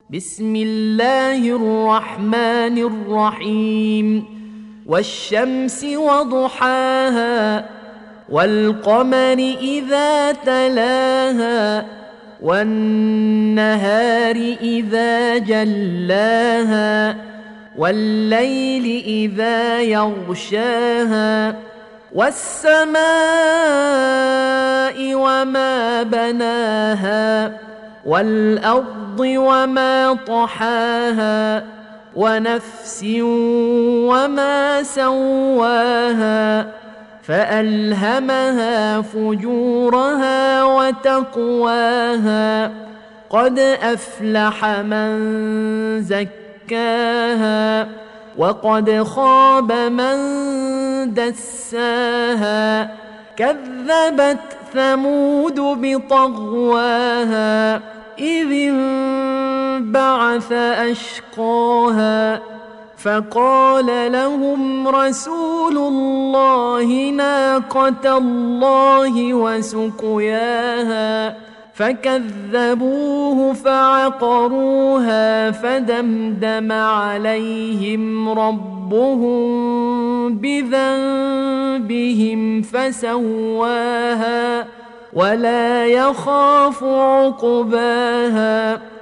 بسم الله الرحمن الرحيم والشمس وضحاها والقمر إذا تلاها والنهار إذا جلاها والليل إذا يغشاها والسماء وما بناها والأرض وما طحاها ونفس وما سواها فألهمها فجورها وتقواها قد أفلح من زكاها وقد خاب من دساها كذبت ثمود بطغواها إذ انبعث أشقاها فقال لهم رسول الله ناقة الله وسقياها فكذبوه فعقروها فدمدم عليهم ربهم بذنبهم فسواها ولا يخاف عقباها